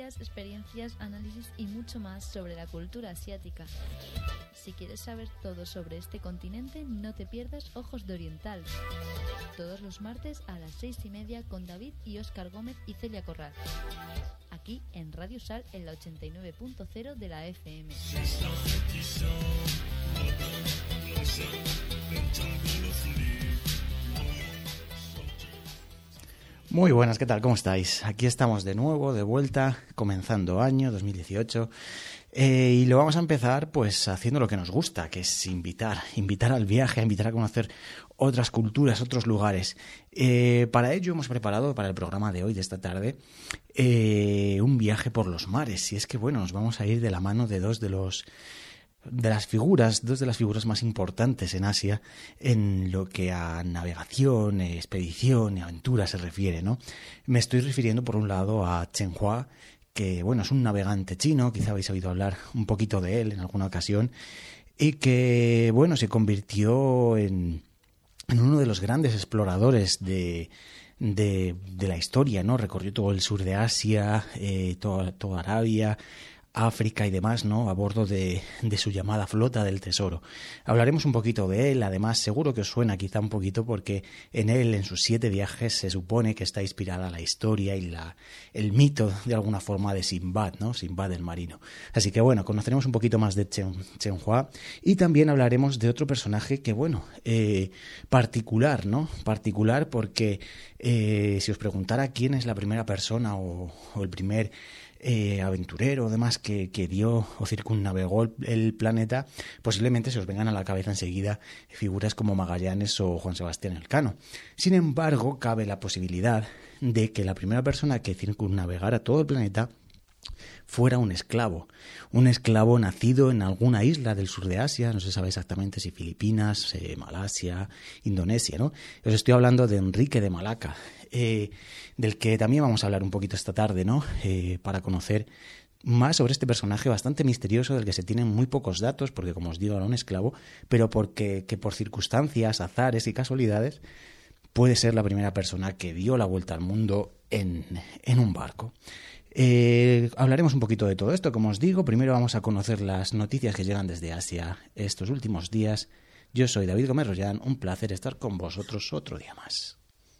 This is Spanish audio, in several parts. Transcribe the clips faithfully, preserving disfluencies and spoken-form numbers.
noticias, experiencias, análisis y mucho más sobre la cultura asiática. Si quieres saber todo sobre este continente, no te pierdas Ojos de Oriental. Todos los martes a las seis y media con David y Óscar Gómez y Celia Corral. Aquí en Radio Sal en la ochenta y nueve punto cero de la F M. Muy buenas, ¿qué tal? ¿Cómo estáis? Aquí estamos de nuevo, de vuelta, comenzando año dos mil dieciocho. Eh, y lo vamos a empezar pues haciendo lo que nos gusta, que es invitar, invitar al viaje, a invitar a conocer otras culturas, otros lugares. Eh, para ello hemos preparado para el programa de hoy, de esta tarde, eh, un viaje por los mares. Y es que, bueno, nos vamos a ir de la mano de dos de los... de las figuras, dos de las figuras más importantes en Asia en lo que a navegación, expedición y aventura se refiere, ¿no? Me estoy refiriendo por un lado a Chen Hua, que bueno, es un navegante chino, quizá habéis oído hablar un poquito de él en alguna ocasión, y que bueno, se convirtió en, en uno de los grandes exploradores de, de, de la historia, ¿no? Recorrió todo el sur de Asia, eh, toda, toda Arabia, África y demás, ¿no? A bordo de, de su llamada flota del tesoro. Hablaremos un poquito de él, además seguro que os suena quizá un poquito porque en él, en sus siete viajes, se supone que está inspirada la historia y la, el mito de alguna forma de Sinbad, ¿no? Sinbad el marino. Así que bueno, conoceremos un poquito más de Chen, Chen Hua y también hablaremos de otro personaje que bueno, eh, particular, ¿no? Particular porque eh, si os preguntara quién es la primera persona o, o el primer Eh, aventurero, además, que, que dio o circunnavegó el, el planeta, posiblemente se os vengan a la cabeza enseguida figuras como Magallanes o Juan Sebastián Elcano. Sin embargo, cabe la posibilidad de que la primera persona que circunnavegara todo el planeta fuera un esclavo, un esclavo nacido en alguna isla del sur de Asia, no se sabe exactamente si Filipinas, eh, Malasia, Indonesia, ¿no? Os estoy hablando de Enrique de Malaca, eh, del que también vamos a hablar un poquito esta tarde, ¿no? Eh, para conocer más sobre este personaje bastante misterioso del que se tienen muy pocos datos, porque como os digo era un esclavo, pero porque que por circunstancias, azares y casualidades puede ser la primera persona que dio la vuelta al mundo en, en un barco. Eh, hablaremos un poquito de todo esto, como os digo. Primero vamos a conocer las noticias que llegan desde Asia estos últimos días. Yo soy David Gómez Rollán, un placer estar con vosotros otro día más.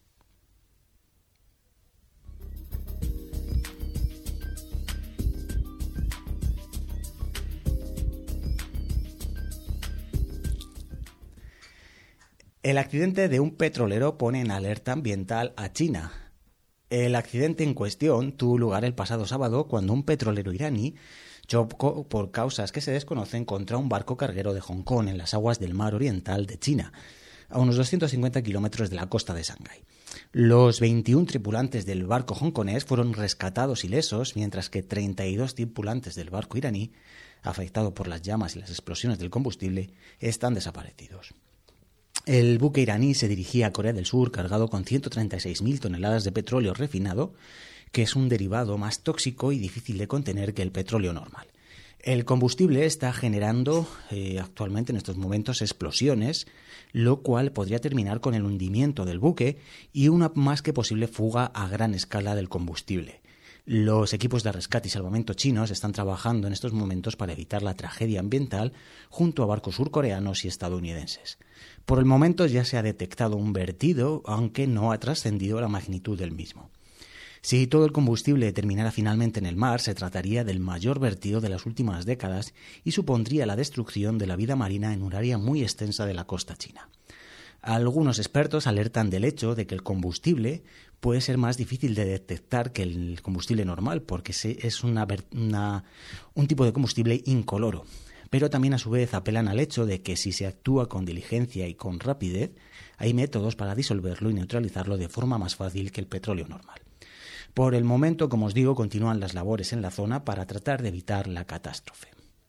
El accidente de un petrolero pone en alerta ambiental a China. El accidente en cuestión tuvo lugar el pasado sábado cuando un petrolero iraní chocó por causas que se desconocen contra un barco carguero de Hong Kong en las aguas del mar oriental de China, a unos doscientos cincuenta kilómetros de la costa de Shanghái. Los veintiún tripulantes del barco hongkonés fueron rescatados ilesos, mientras que treinta y dos tripulantes del barco iraní, afectado por las llamas y las explosiones del combustible, están desaparecidos. El buque iraní se dirigía a Corea del Sur cargado con ciento treinta y seis mil toneladas de petróleo refinado, que es un derivado más tóxico y difícil de contener que el petróleo normal. El combustible está generando eh, actualmente en estos momentos explosiones, lo cual podría terminar con el hundimiento del buque y una más que posible fuga a gran escala del combustible. Los equipos de rescate y salvamento chinos están trabajando en estos momentos para evitar la tragedia ambiental junto a barcos surcoreanos y estadounidenses. Por el momento ya se ha detectado un vertido, aunque no ha trascendido la magnitud del mismo. Si todo el combustible terminara finalmente en el mar, se trataría del mayor vertido de las últimas décadas y supondría la destrucción de la vida marina en un área muy extensa de la costa china. Algunos expertos alertan del hecho de que el combustible puede ser más difícil de detectar que el combustible normal, porque es una, una, un tipo de combustible incoloro. Pero también a su vez apelan al hecho de que si se actúa con diligencia y con rapidez, hay métodos para disolverlo y neutralizarlo de forma más fácil que el petróleo normal. Por el momento, como os digo, continúan las labores en la zona para tratar de evitar la catástrofe.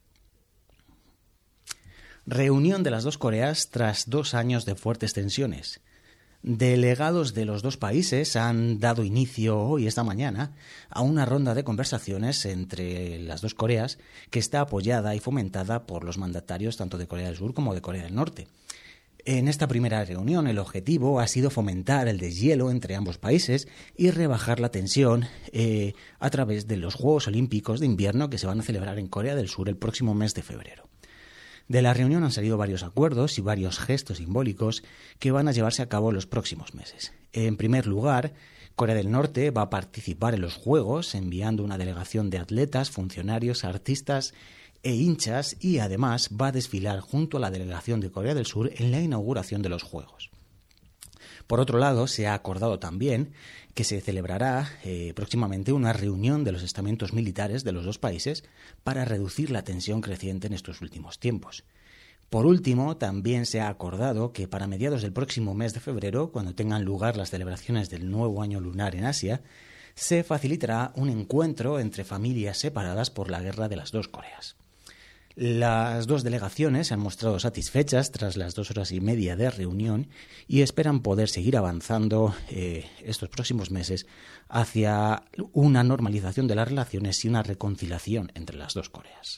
Reunión de las dos Coreas tras dos años de fuertes tensiones. Delegados de los dos países han dado inicio hoy, esta mañana, a una ronda de conversaciones entre las dos Coreas que está apoyada y fomentada por los mandatarios tanto de Corea del Sur como de Corea del Norte. En esta primera reunión el objetivo ha sido fomentar el deshielo entre ambos países y rebajar la tensión eh, a través de los Juegos Olímpicos de Invierno que se van a celebrar en Corea del Sur el próximo mes de febrero. De la reunión han salido varios acuerdos y varios gestos simbólicos que van a llevarse a cabo en los próximos meses. En primer lugar, Corea del Norte va a participar en los Juegos enviando una delegación de atletas, funcionarios, artistas e hinchas y además va a desfilar junto a la delegación de Corea del Sur en la inauguración de los Juegos. Por otro lado, se ha acordado también que se celebrará eh, próximamente una reunión de los estamentos militares de los dos países para reducir la tensión creciente en estos últimos tiempos. Por último, también se ha acordado que para mediados del próximo mes de febrero, cuando tengan lugar las celebraciones del nuevo año lunar en Asia, se facilitará un encuentro entre familias separadas por la guerra de las dos Coreas. Las dos delegaciones se han mostrado satisfechas tras las dos horas y media de reunión y esperan poder seguir avanzando eh, estos próximos meses hacia una normalización de las relaciones y una reconciliación entre las dos Coreas.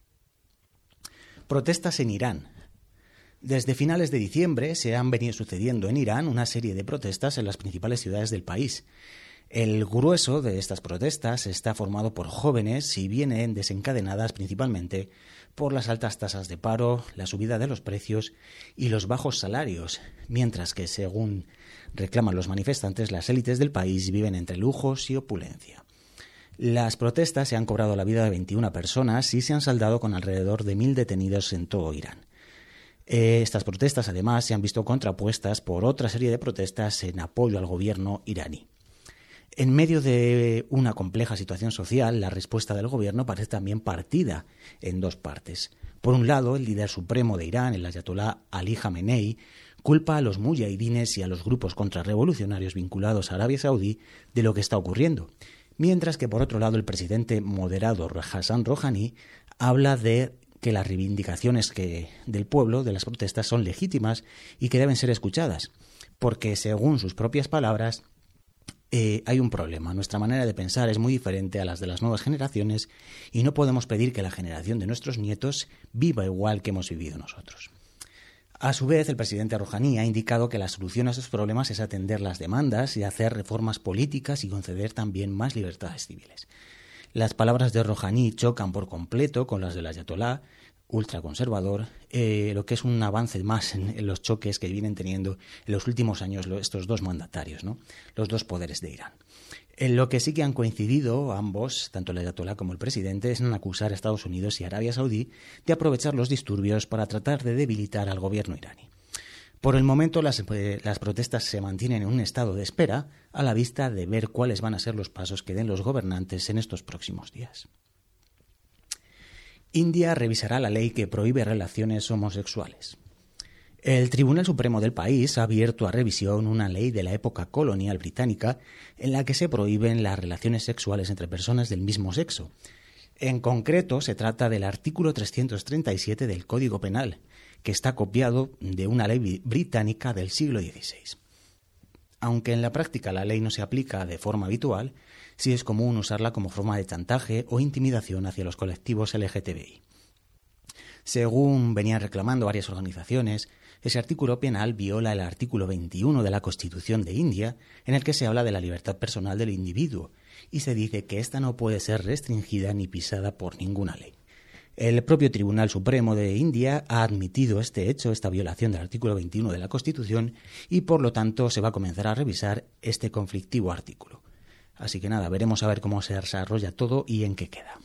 Protestas en Irán. Desde finales de diciembre se han venido sucediendo en Irán una serie de protestas en las principales ciudades del país. El grueso de estas protestas está formado por jóvenes y vienen desencadenadas principalmente por las altas tasas de paro, la subida de los precios y los bajos salarios, mientras que, según reclaman los manifestantes, las élites del país viven entre lujos y opulencia. Las protestas se han cobrado la vida de veintiuna personas y se han saldado con alrededor de mil detenidos en todo Irán. Estas protestas, además, se han visto contrapuestas por otra serie de protestas en apoyo al gobierno iraní. En medio de una compleja situación social, la respuesta del gobierno parece también partida en dos partes. Por un lado, el líder supremo de Irán, el ayatolá Ali Jamenei, culpa a los muyahidines y a los grupos contrarrevolucionarios vinculados a Arabia Saudí de lo que está ocurriendo, mientras que por otro lado el presidente moderado Hassan Rouhani habla de que las reivindicaciones que, del pueblo de las protestas son legítimas y que deben ser escuchadas, porque según sus propias palabras, Eh, hay un problema. Nuestra manera de pensar es muy diferente a las de las nuevas generaciones y no podemos pedir que la generación de nuestros nietos viva igual que hemos vivido nosotros. A su vez, el presidente Rouhani ha indicado que la solución a esos problemas es atender las demandas y hacer reformas políticas y conceder también más libertades civiles. Las palabras de Rouhani chocan por completo con las del ayatolá ultraconservador, eh, lo que es un avance más en, en los choques que vienen teniendo en los últimos años lo, estos dos mandatarios, ¿no? Los dos poderes de Irán. En lo que sí que han coincidido ambos, tanto el ayatolá como el presidente, es en acusar a Estados Unidos y Arabia Saudí de aprovechar los disturbios para tratar de debilitar al gobierno iraní. Por el momento las, eh, las protestas se mantienen en un estado de espera a la vista de ver cuáles van a ser los pasos que den los gobernantes en estos próximos días. India revisará la ley que prohíbe relaciones homosexuales. El Tribunal Supremo del país ha abierto a revisión una ley de la época colonial británica en la que se prohíben las relaciones sexuales entre personas del mismo sexo. En concreto, se trata del artículo trescientos treinta y siete del Código Penal, que está copiado de una ley británica del siglo dieciséis. Aunque en la práctica la ley no se aplica de forma habitual, sí es común usarla como forma de chantaje o intimidación hacia los colectivos L G T B I. Según venían reclamando varias organizaciones, ese artículo penal viola el artículo veintiuno de la Constitución de India, en el que se habla de la libertad personal del individuo, y se dice que ésta no puede ser restringida ni pisada por ninguna ley. El propio Tribunal Supremo de India ha admitido este hecho, esta violación del artículo veintiuno de la Constitución, y por lo tanto se va a comenzar a revisar este conflictivo artículo. Así que nada, veremos a ver cómo se desarrolla todo y en qué queda.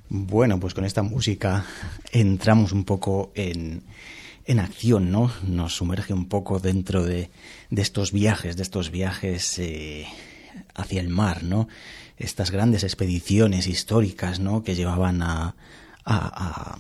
Bueno, pues con esta música entramos un poco en, en acción, ¿no? Nos sumerge un poco dentro de, de estos viajes, de estos viajes eh, hacia el mar, ¿no? Estas grandes expediciones históricas, ¿no? Que llevaban a, a, a,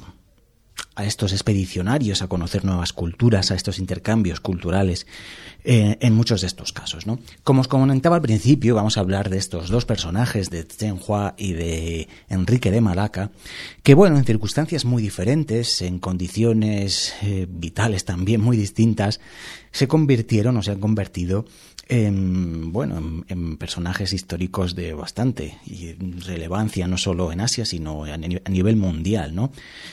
a estos expedicionarios a conocer nuevas culturas, a estos intercambios culturales, eh, en muchos de estos casos, ¿no? Como os comentaba al principio, vamos a hablar de estos dos personajes, de Chen Hua y de Enrique de Malaca, que bueno, en circunstancias muy diferentes, en condiciones eh, vitales también muy distintas, se convirtieron o se han convertido en, bueno, en, en personajes históricos de bastante relevancia, no solo en Asia, sino a, a nivel mundial, ¿no?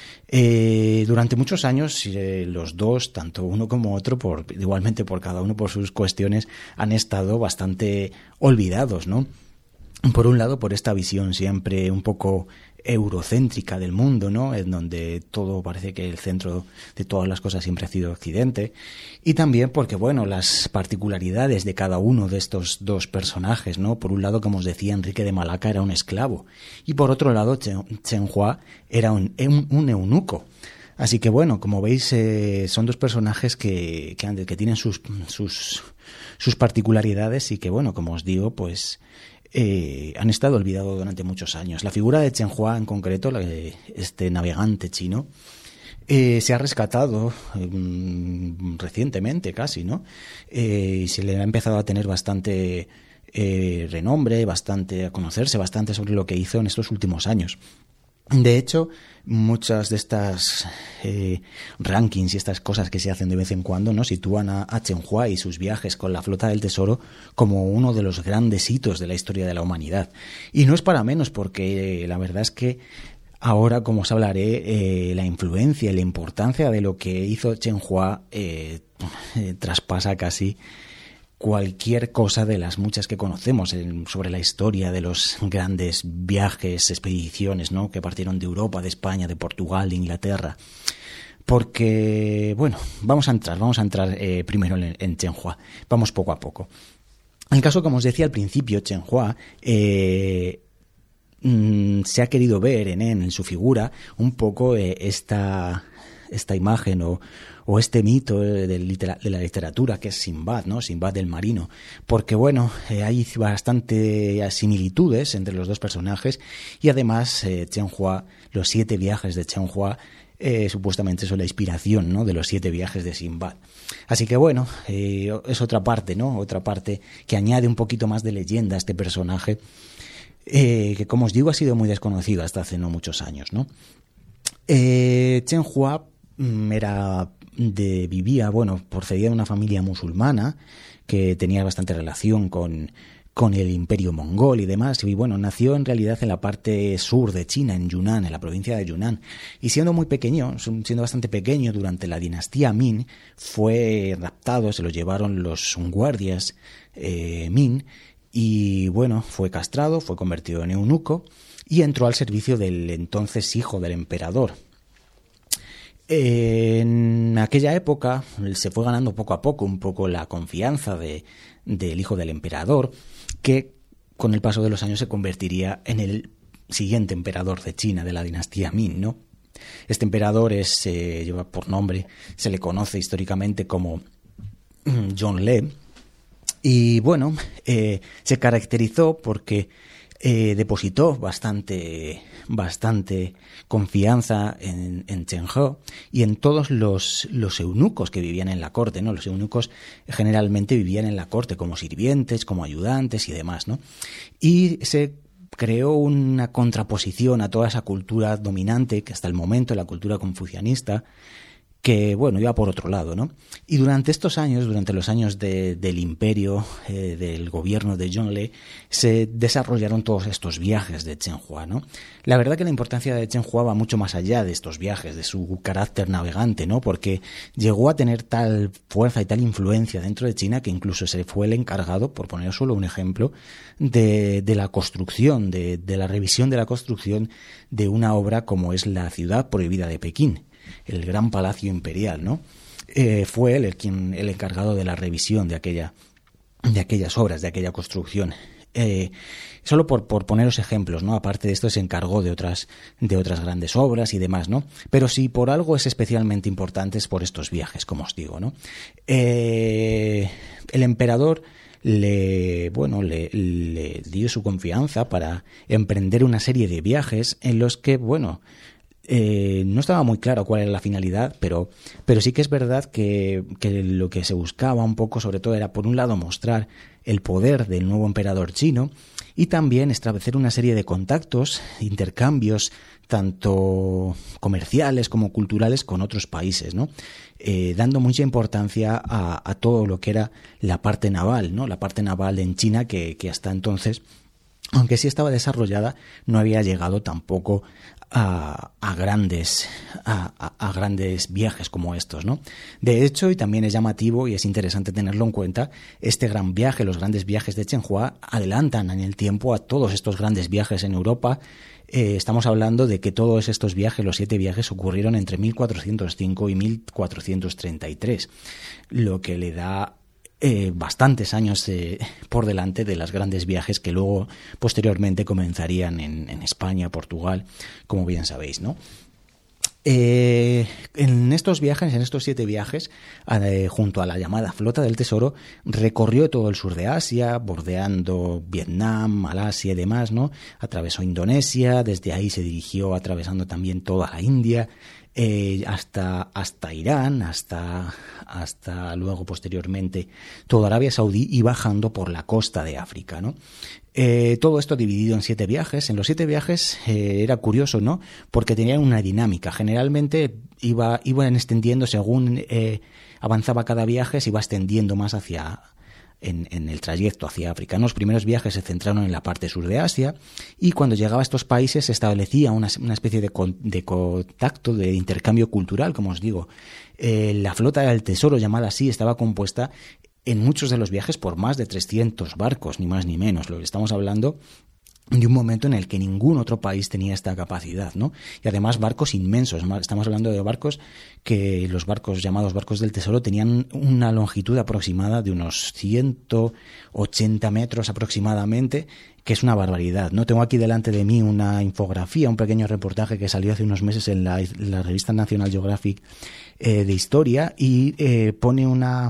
Eh, durante muchos años eh, los dos, tanto uno como otro, por, igualmente por cada uno por sus cuestiones, han estado bastante olvidados, ¿no? Por un lado, por esta visión siempre un poco eurocéntrica del mundo, ¿no? En donde todo parece que el centro de todas las cosas siempre ha sido Occidente. Y también porque, bueno, las particularidades de cada uno de estos dos personajes, ¿no? Por un lado, como os decía, Enrique de Malaca era un esclavo. Y por otro lado, Chen, Chen Hua era un, un, un eunuco. Así que, bueno, como veis, eh, son dos personajes que, que, que tienen sus, sus, sus particularidades y que, bueno, como os digo, pues Eh, han estado olvidados durante muchos años. La figura de Chen Hua en concreto, la de este navegante chino, eh, se ha rescatado eh, recientemente casi, ¿no? Eh, y se le ha empezado a tener bastante eh, renombre, bastante a conocerse bastante sobre lo que hizo en estos últimos años. De hecho, muchas de estas eh, rankings y estas cosas que se hacen de vez en cuando, ¿no? Sitúan a, a Chen Hua y sus viajes con la flota del tesoro como uno de los grandes hitos de la historia de la humanidad. Y no es para menos, porque eh, la verdad es que ahora, como os hablaré, eh, la influencia y la importancia de lo que hizo Chen Hua eh, eh, traspasa casi cualquier cosa de las muchas que conocemos en, sobre la historia de los grandes viajes, expediciones, ¿no? Que partieron de Europa, de España, de Portugal, de Inglaterra. Porque, bueno, vamos a entrar, vamos a entrar eh, primero en, en Chen Hua. Vamos poco a poco. En el caso, como os decía al principio, Chen Hua eh, mm, se ha querido ver en, en su figura un poco eh, esta, esta imagen o o este mito de, litera, de la literatura que es Sinbad, ¿no? Sinbad el marino, porque bueno, eh, hay bastante similitudes entre los dos personajes y además eh, Chen Hua, los siete viajes de Chen Hua eh, supuestamente son la inspiración, ¿no? De los siete viajes de Sinbad. Así que bueno, eh, es otra parte, ¿no? Otra parte que añade un poquito más de leyenda a este personaje eh, que, como os digo, ha sido muy desconocido hasta hace no muchos años, ¿no? Eh, Chen Hua era de vivía, bueno, procedía de una familia musulmana que tenía bastante relación con, con el imperio mongol y demás, y bueno, nació en realidad en la parte sur de China, en Yunnan, en la provincia de Yunnan, y siendo muy pequeño, siendo bastante pequeño durante la dinastía Ming, fue raptado, se lo llevaron los guardias eh, Ming, y bueno, fue castrado, fue convertido en eunuco, y entró al servicio del entonces hijo del emperador. En aquella época se fue ganando poco a poco un poco la confianza de, del hijo del emperador, que con el paso de los años se convertiría en el siguiente emperador de China, de la dinastía Ming, ¿no? Este emperador es, eh, lleva por nombre, se le conoce históricamente como Zhongle, y bueno, eh, se caracterizó porque Eh, depositó bastante bastante confianza en, en Chen He y en todos los, los eunucos que vivían en la corte, ¿no? Los eunucos generalmente vivían en la corte como sirvientes, como ayudantes y demás, ¿no? Y se creó una contraposición a toda esa cultura dominante que hasta el momento, la cultura confucianista, que, bueno, iba por otro lado, ¿no? Y durante estos años, durante los años de, del imperio, eh, del gobierno de Zhongle, se desarrollaron todos estos viajes de Chen Hua, ¿no? La verdad que la importancia de Chen Hua va mucho más allá de estos viajes, de su carácter navegante, ¿no? Porque llegó a tener tal fuerza y tal influencia dentro de China que incluso se fue el encargado, por poner solo un ejemplo, de, de la construcción, de, de la revisión de la construcción de una obra como es la Ciudad Prohibida de Pekín, el gran palacio imperial, ¿no? Eh, fue él el quien el encargado de la revisión de aquella de aquellas obras, de aquella construcción. Eh, solo por, por poneros ejemplos, ¿no? Aparte de esto se encargó de otras, de otras grandes obras y demás, ¿no? Pero si por algo es especialmente importante es por estos viajes, como os digo, ¿no? Eh, el emperador le, bueno, le, le dio su confianza para emprender una serie de viajes en los que, bueno, Eh, no estaba muy claro cuál era la finalidad, pero, pero sí que es verdad que, que lo que se buscaba un poco sobre todo era, por un lado, mostrar el poder del nuevo emperador chino y también establecer una serie de contactos, intercambios, tanto comerciales como culturales con otros países, ¿no? Eh, dando mucha importancia a, a todo lo que era la parte naval, ¿no? La parte naval en China que, que hasta entonces, aunque sí estaba desarrollada, no había llegado tampoco a, a grandes a, a, a grandes viajes como estos, ¿no? De hecho, y también es llamativo y es interesante tenerlo en cuenta, este gran viaje, los grandes viajes de Chen Hua adelantan en el tiempo a todos estos grandes viajes en Europa. Eh, estamos hablando de que todos estos viajes, los siete viajes, ocurrieron entre mil cuatrocientos cinco y mil cuatrocientos treinta y tres, lo que le da Eh, bastantes años eh, por delante de los grandes viajes que luego posteriormente comenzarían en, en España, Portugal, como bien sabéis, ¿no? Eh, en estos viajes, en estos siete viajes, eh, junto a la llamada Flota del Tesoro, recorrió todo el sur de Asia, bordeando Vietnam, Malasia y demás, ¿no? Atravesó Indonesia, desde ahí se dirigió atravesando también toda la India, Eh, hasta, hasta Irán, hasta, hasta luego posteriormente toda Arabia Saudí y bajando por la costa de África, ¿no? Eh, todo esto dividido en siete viajes. En los siete viajes eh, era curioso, ¿no? Porque tenían una dinámica. Generalmente iba, iban extendiendo según eh, avanzaba cada viaje, se iba extendiendo más hacia En, en el trayecto hacia África. Los primeros viajes se centraron en la parte sur de Asia y cuando llegaba a estos países se establecía una, una especie de, con, de contacto, de intercambio cultural, como os digo. Eh, la Flota del Tesoro, llamada así, estaba compuesta en muchos de los viajes por más de trescientos barcos, ni más ni menos. Lo que estamos hablando de un momento en el que ningún otro país tenía esta capacidad, ¿no? Y además barcos inmensos. Estamos hablando de barcos que los barcos llamados barcos del Tesoro tenían una longitud aproximada de unos ciento ochenta metros aproximadamente, que es una barbaridad, ¿no? Tengo aquí delante de mí una infografía, un pequeño reportaje que salió hace unos meses en la, la revista National Geographic eh, de historia y eh, pone una...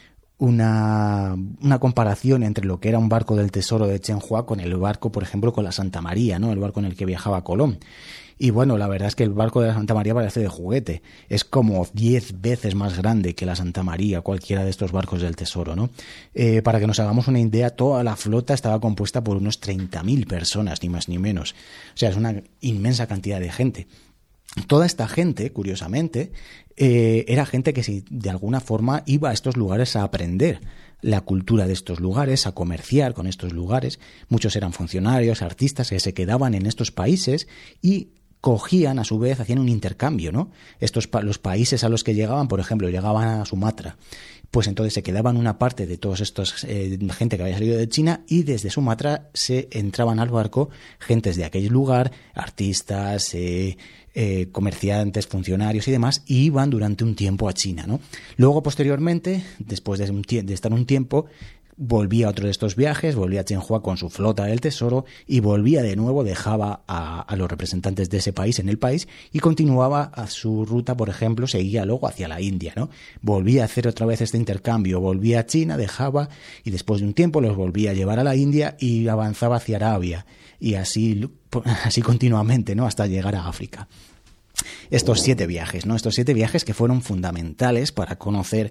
Una, una comparación entre lo que era un barco del Tesoro de Chen Hua con el barco, por ejemplo, con la Santa María, ¿no? El barco en el que viajaba Colón. Y bueno, la verdad es que el barco de la Santa María parece de juguete. Es como diez veces más grande que la Santa María, cualquiera de estos barcos del Tesoro, ¿no? Eh, para que nos hagamos una idea, toda la flota estaba compuesta por unos treinta mil personas, ni más ni menos. O sea, es una inmensa cantidad de gente. Toda esta gente, curiosamente, eh, era gente que si, de alguna forma iba a estos lugares a aprender la cultura de estos lugares, a comerciar con estos lugares. Muchos eran funcionarios, artistas que se quedaban en estos países y cogían, a su vez, hacían un intercambio, ¿no? Estos los países a los que llegaban, por ejemplo, llegaban a Sumatra, pues entonces se quedaban una parte de todos estos eh, gente que había salido de China y desde Sumatra se entraban al barco gentes de aquel lugar, artistas, eh, eh, comerciantes, funcionarios y demás, y iban durante un tiempo a China, ¿no? Luego, posteriormente, después de, un de estar un tiempo, volvía a otro de estos viajes, volvía a Chen Hua con su Flota del Tesoro y volvía de nuevo, dejaba a, a los representantes de ese país en el país y continuaba a su ruta, por ejemplo, seguía luego hacia la India, ¿no? Volvía a hacer otra vez este intercambio, volvía a China, dejaba y después de un tiempo los volvía a llevar a la India y avanzaba hacia Arabia y así, así continuamente, ¿no? Hasta llegar a África. Estos siete viajes, ¿no? Estos siete viajes que fueron fundamentales para conocer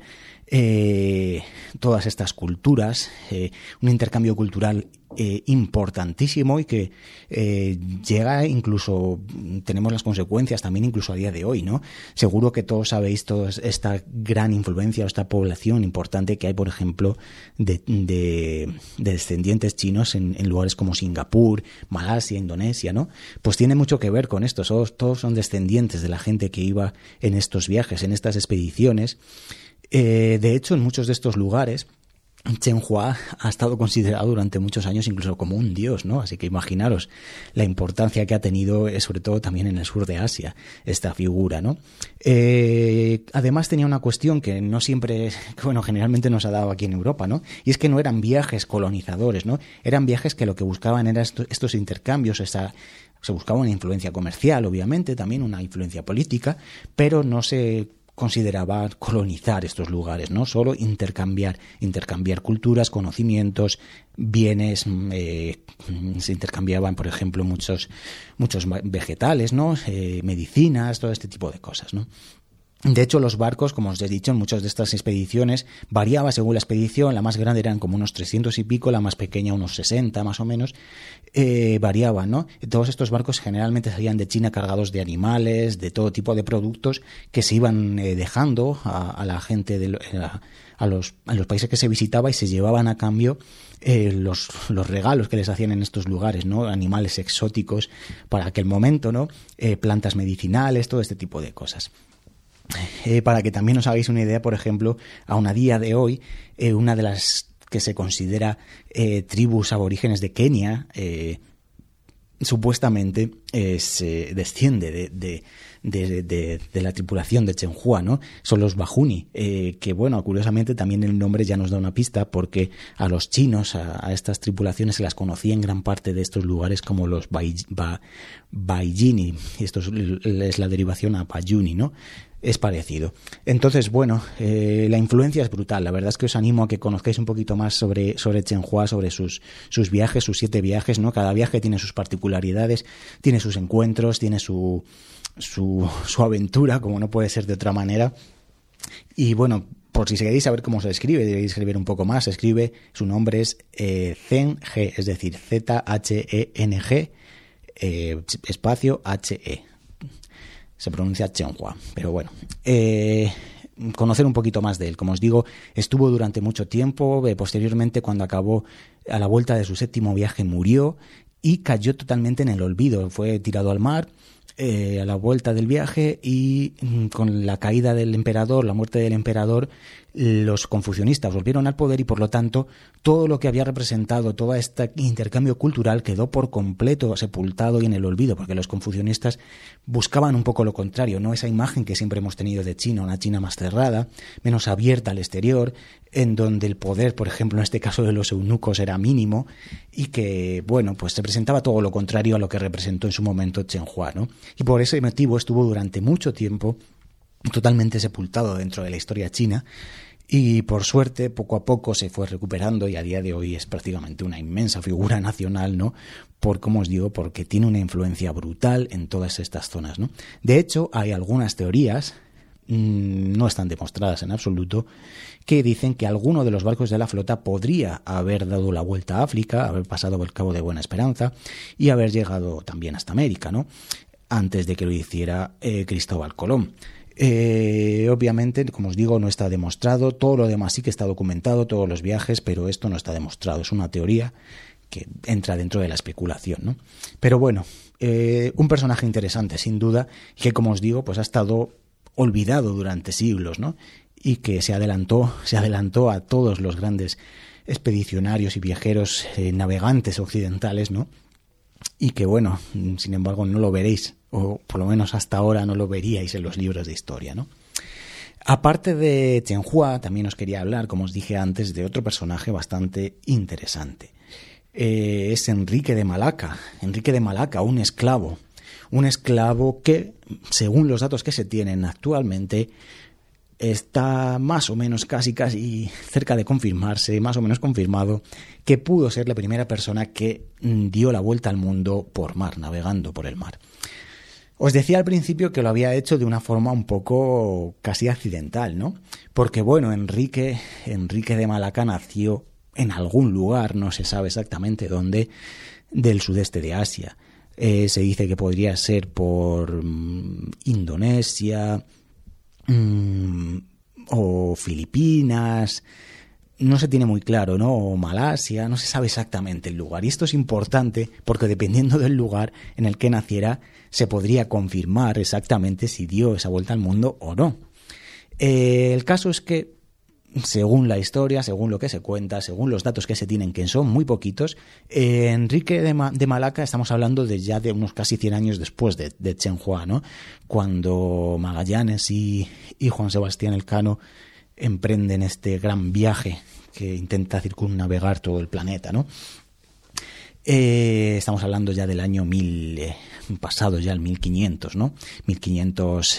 eh, todas estas culturas, eh, un intercambio cultural eh, importantísimo y que eh, llega incluso, tenemos las consecuencias también incluso a día de hoy, ¿no? Seguro que todos sabéis toda esta gran influencia o esta población importante que hay, por ejemplo, de, de, de descendientes chinos en, en lugares como Singapur, Malasia, Indonesia, ¿no? Pues tiene mucho que ver con esto, todos, todos son descendientes de la gente que iba en estos viajes, en estas expediciones. Eh, de hecho, en muchos de estos lugares Chen Hua ha estado considerado durante muchos años incluso como un dios, ¿no? Así que imaginaros la importancia que ha tenido, eh, sobre todo también en el sur de Asia, esta figura, ¿no? Eh, además tenía una cuestión que no siempre, que, bueno, generalmente nos ha dado aquí en Europa, ¿no? Y es que no eran viajes colonizadores, ¿no? Eran viajes que lo que buscaban eran estos, estos intercambios, esa... Se buscaba una influencia comercial, obviamente, también una influencia política, pero no se consideraba colonizar estos lugares, ¿no? Solo intercambiar, intercambiar culturas, conocimientos, bienes, eh, se intercambiaban, por ejemplo, muchos, muchos vegetales, ¿no? Eh, medicinas, todo este tipo de cosas, ¿no? De hecho, los barcos, como os he dicho, en muchas de estas expediciones variaba según la expedición. La más grande eran como unos trescientos y pico, la más pequeña unos sesenta más o menos. Eh, variaban, ¿no? Todos estos barcos generalmente salían de China cargados de animales, de todo tipo de productos que se iban eh, dejando a, a la gente, de, a, a, los, a los países que se visitaba, y se llevaban a cambio eh, los, los regalos que les hacían en estos lugares, ¿no? Animales exóticos para aquel momento, ¿no? Eh, plantas medicinales, todo este tipo de cosas. Eh, para que también os hagáis una idea, por ejemplo, aún a día de hoy, eh, una de las que se considera eh, tribus aborígenes de Kenia, eh, supuestamente eh, se desciende de, de, de, de, de la tripulación de Chen Hua, ¿no? Son los Bahuni, eh, que bueno, curiosamente también el nombre ya nos da una pista, porque a los chinos, a, a estas tripulaciones, se las conocía en gran parte de estos lugares como los Bai, ba, Baijini, y esto es, es la derivación a Bayuni, ¿no? Es parecido. Entonces, bueno, eh, la influencia es brutal. La verdad es que os animo a que conozcáis un poquito más sobre, sobre Chen Hua, sobre sus, sus viajes, sus siete viajes, ¿no? Cada viaje tiene sus particularidades, tiene sus encuentros, tiene su, su, su aventura, como no puede ser de otra manera. Y bueno, por si queréis saber cómo se escribe, debéis escribir un poco más. Se escribe, su nombre es eh, Zhen He, es decir, Z H E N G, eh, espacio H E. Se pronuncia Chen Hua, pero bueno, eh, conocer un poquito más de él. Como os digo, estuvo durante mucho tiempo, eh, posteriormente, cuando acabó a la vuelta de su séptimo viaje, murió y cayó totalmente en el olvido. Fue tirado al mar eh, a la vuelta del viaje, y mm, con la caída del emperador, la muerte del emperador, los confucianistas volvieron al poder, y por lo tanto todo lo que había representado, todo este intercambio cultural, quedó por completo sepultado y en el olvido, porque los confucianistas buscaban un poco lo contrario, no esa imagen que siempre hemos tenido de China, una China más cerrada, menos abierta al exterior, en donde el poder, por ejemplo, en este caso de los eunucos, era mínimo, y que, bueno, pues representaba todo lo contrario a lo que representó en su momento Chen Hua, ¿no? Y por ese motivo estuvo durante mucho tiempo totalmente sepultado dentro de la historia china, y por suerte poco a poco se fue recuperando, y a día de hoy es prácticamente una inmensa figura nacional, ¿no? Por, como os digo, porque tiene una influencia brutal en todas estas zonas, ¿no? De hecho, hay algunas teorías, mmm, no están demostradas en absoluto, que dicen que alguno de los barcos de la flota podría haber dado la vuelta a África, haber pasado por el Cabo de Buena Esperanza y haber llegado también hasta América, ¿no? Antes de que lo hiciera eh, Cristóbal Colón. Eh, obviamente, como os digo, no está demostrado. Todo lo demás sí que está documentado, todos los viajes, pero esto no está demostrado. Es una teoría que entra dentro de la especulación, ¿no? Pero bueno, eh, un personaje interesante, sin duda, que, como os digo, pues ha estado olvidado durante siglos, ¿no? Y que se adelantó, se adelantó a todos los grandes expedicionarios y viajeros, eh, navegantes occidentales, ¿no? Y que, bueno, sin embargo, no lo veréis, o por lo menos hasta ahora no lo veríais en los libros de historia, ¿no? Aparte de Chen Hua, también os quería hablar, como os dije antes, de otro personaje bastante interesante. Eh, es Enrique de Malaca. Enrique de Malaca, un esclavo. Un esclavo que, según los datos que se tienen actualmente, está más o menos casi casi cerca de confirmarse, más o menos confirmado, que pudo ser la primera persona que dio la vuelta al mundo por mar, navegando por el mar. Os decía al principio que lo había hecho de una forma un poco casi accidental, ¿no? Porque, bueno, Enrique, Enrique de Malaca nació en algún lugar, no se sabe exactamente dónde, del sudeste de Asia. Eh, se dice que podría ser por mm, Indonesia, Mm, o Filipinas, no se tiene muy claro, ¿no? O Malasia, no se sabe exactamente el lugar. Y esto es importante porque dependiendo del lugar en el que naciera, se podría confirmar exactamente si dio esa vuelta al mundo o no. Eh, el caso es que según la historia, según lo que se cuenta, según los datos que se tienen, que son muy poquitos, eh, Enrique de, Ma- de Malaca, estamos hablando de ya de unos casi cien años después de, de Chen Hua, ¿no? Cuando Magallanes y, y Juan Sebastián Elcano emprenden este gran viaje que intenta circunnavegar todo el planeta, ¿no? Eh, estamos hablando ya del año mil, eh, pasado ya el mil quinientos, ¿no? mil quinientos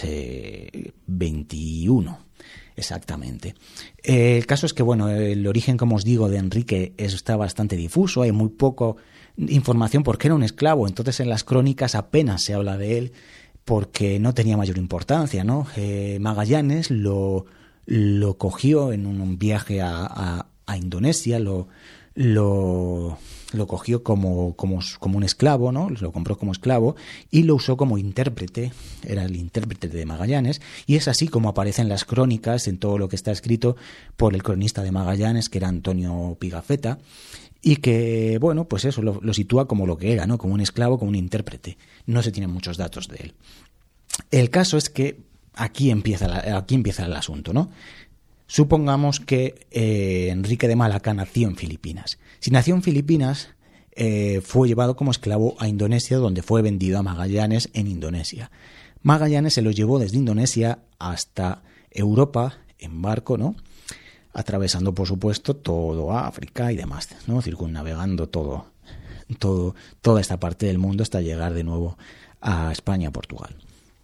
veintiuno. Exactamente. Eh, el caso es que, bueno, el origen, como os digo, de Enrique está bastante difuso, hay muy poco información porque era un esclavo, entonces en las crónicas apenas se habla de él porque no tenía mayor importancia, ¿no? Eh, Magallanes lo, lo cogió en un viaje a, a, a Indonesia, lo, lo, lo cogió como, como, como un esclavo, ¿no? Lo compró como esclavo y lo usó como intérprete, era el intérprete de Magallanes, y es así como aparecen las crónicas en todo lo que está escrito por el cronista de Magallanes, que era Antonio Pigafetta, y que, bueno, pues eso lo, lo sitúa como lo que era, ¿no? Como un esclavo, como un intérprete. No se tienen muchos datos de él. El caso es que aquí empieza, la, aquí empieza el asunto, ¿no? Supongamos que eh, Enrique de Malaca nació en Filipinas. Si nació en Filipinas, eh, fue llevado como esclavo a Indonesia, donde fue vendido a Magallanes en Indonesia. Magallanes se lo llevó desde Indonesia hasta Europa en barco, ¿no? Atravesando, por supuesto, todo África y demás, ¿no? Circunnavegando todo, todo, toda esta parte del mundo hasta llegar de nuevo a España, Portugal.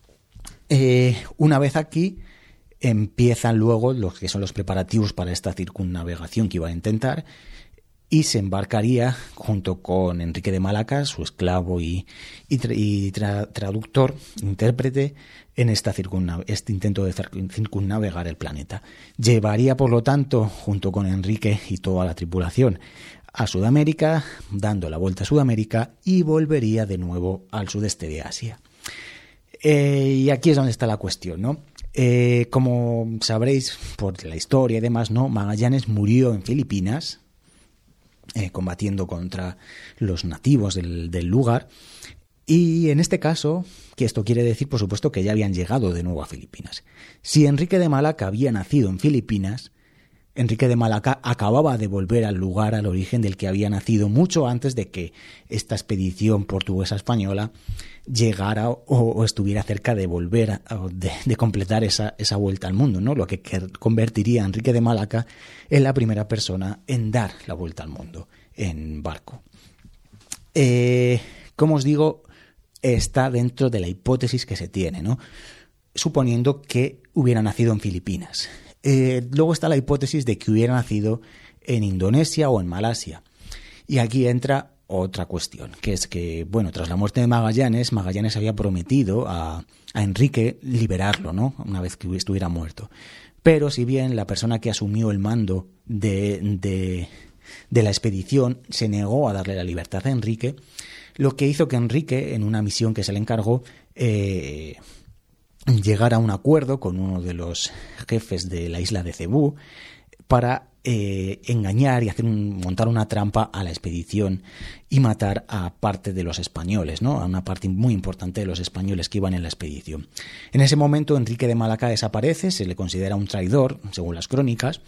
Eh, una vez aquí, empiezan luego los que son los preparativos para esta circunnavegación que iba a intentar, y se embarcaría junto con Enrique de Malaca, su esclavo y, y, tra, y tra, traductor, intérprete, en esta circunna, este intento de circunnavegar el planeta. Llevaría, por lo tanto, junto con Enrique y toda la tripulación, a Sudamérica, dando la vuelta a Sudamérica, y volvería de nuevo al sudeste de Asia. Eh, y aquí es donde está la cuestión, ¿no? Eh, como sabréis por la historia y demás, ¿no? Magallanes murió en Filipinas, eh, combatiendo contra los nativos del, del lugar, y en este caso, que esto quiere decir, por supuesto, que ya habían llegado de nuevo a Filipinas. Si Enrique de Malaca había nacido en Filipinas, Enrique de Malaca acababa de volver al lugar, al origen del que había nacido, mucho antes de que esta expedición portuguesa-española llegara o, o estuviera cerca de volver, a, de, de completar esa, esa vuelta al mundo, ¿no? Lo que, que convertiría a Enrique de Malaca en la primera persona en dar la vuelta al mundo en barco. Eh, como os digo, está dentro de la hipótesis que se tiene, ¿no? Suponiendo que hubiera nacido en Filipinas. Eh, luego está la hipótesis de que hubiera nacido en Indonesia o en Malasia. Y aquí entra otra cuestión, que es que, bueno, tras la muerte de Magallanes, Magallanes había prometido a, a Enrique liberarlo, ¿no? Una vez que estuviera muerto. Pero si bien la persona que asumió el mando de, de, de la expedición se negó a darle la libertad a Enrique, lo que hizo que Enrique, en una misión que se le encargó, eh, llegar a un acuerdo con uno de los jefes de la isla de Cebú para eh, engañar y hacer un, montar una trampa a la expedición y matar a parte de los españoles, ¿no? A una parte muy importante de los españoles que iban en la expedición. En ese momento Enrique de Malaca desaparece, se le considera un traidor, según las crónicas,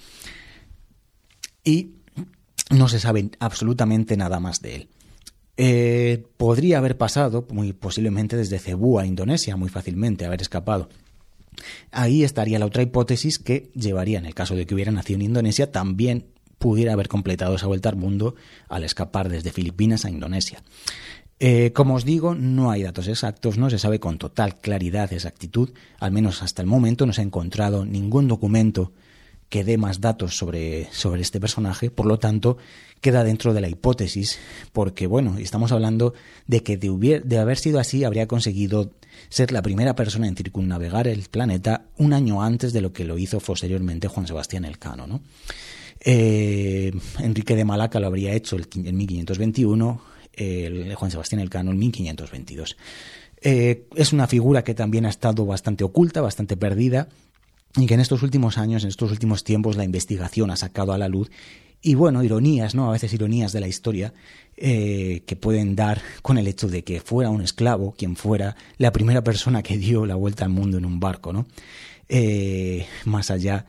y no se sabe absolutamente nada más de él. Eh, podría haber pasado, muy posiblemente, desde Cebú a Indonesia, muy fácilmente, haber escapado. Ahí estaría la otra hipótesis que llevaría, en el caso de que hubiera nacido en Indonesia, también pudiera haber completado esa vuelta al mundo al escapar desde Filipinas a Indonesia. Eh, como os digo, no hay datos exactos, no se sabe con total claridad, exactitud, al menos hasta el momento no se ha encontrado ningún documento que dé más datos sobre, sobre este personaje, por lo tanto, queda dentro de la hipótesis, porque, bueno, estamos hablando de que de, hubier, de haber sido así, habría conseguido ser la primera persona en circunnavegar el planeta un año antes de lo que lo hizo posteriormente Juan Sebastián Elcano, ¿no? Eh, Enrique de Malaca lo habría hecho el, en mil quinientos veintiuno, el, Juan Sebastián Elcano en mil quinientos veintidós. Eh, es una figura que también ha estado bastante oculta, bastante perdida, y que en estos últimos años, en estos últimos tiempos, la investigación ha sacado a la luz. Y bueno, ironías, ¿no? A veces ironías de la historia eh, que pueden dar con el hecho de que fuera un esclavo quien fuera la primera persona que dio la vuelta al mundo en un barco, ¿no? Eh, más allá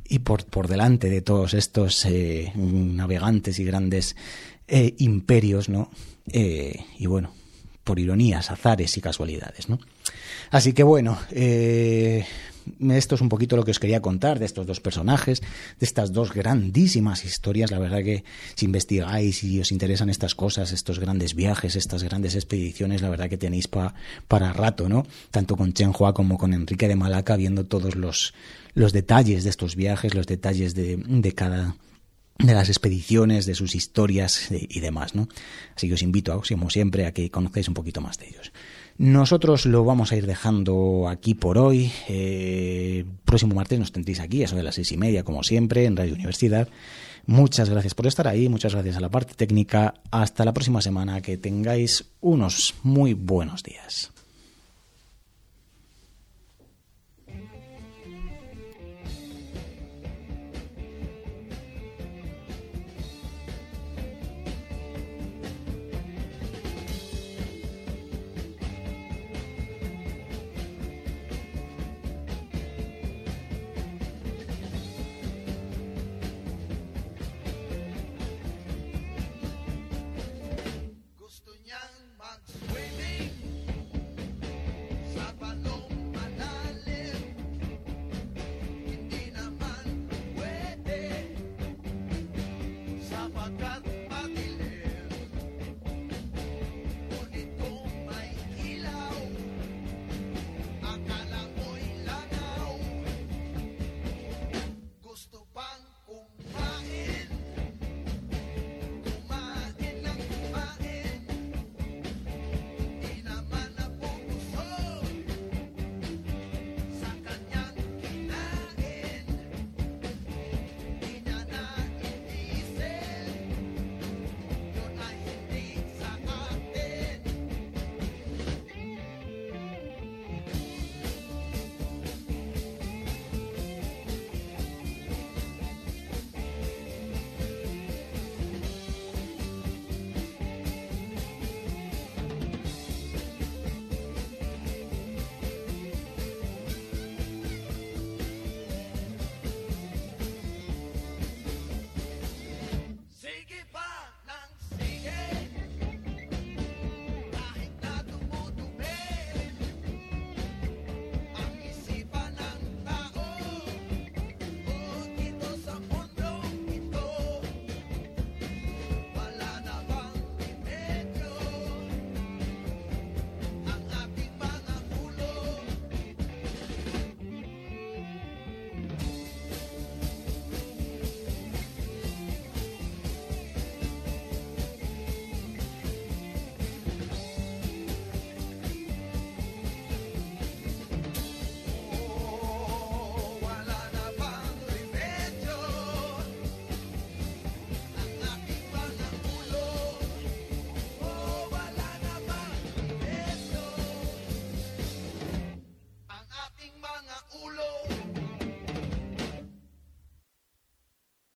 y por, por delante de todos estos eh, navegantes y grandes eh, imperios, ¿no? Eh, y bueno, por ironías, azares y casualidades, ¿no? Así que bueno, eh, esto es un poquito lo que os quería contar de estos dos personajes, de estas dos grandísimas historias. La verdad que si investigáis y os interesan estas cosas, estos grandes viajes, estas grandes expediciones, la verdad que tenéis pa, para rato, ¿no? Tanto con Chen Hua como con Enrique de Malaca, viendo todos los, los detalles de estos viajes, los detalles de, de cada... de las expediciones, de sus historias y demás, ¿no? Así que os invito, como siempre, a que conozcáis un poquito más de ellos. Nosotros lo vamos a ir dejando aquí por hoy. Eh, próximo martes nos tendréis aquí, a eso de las seis y media, como siempre, en Radio Universidad. Muchas gracias por estar ahí, muchas gracias a la parte técnica. Hasta la próxima semana, que tengáis unos muy buenos días.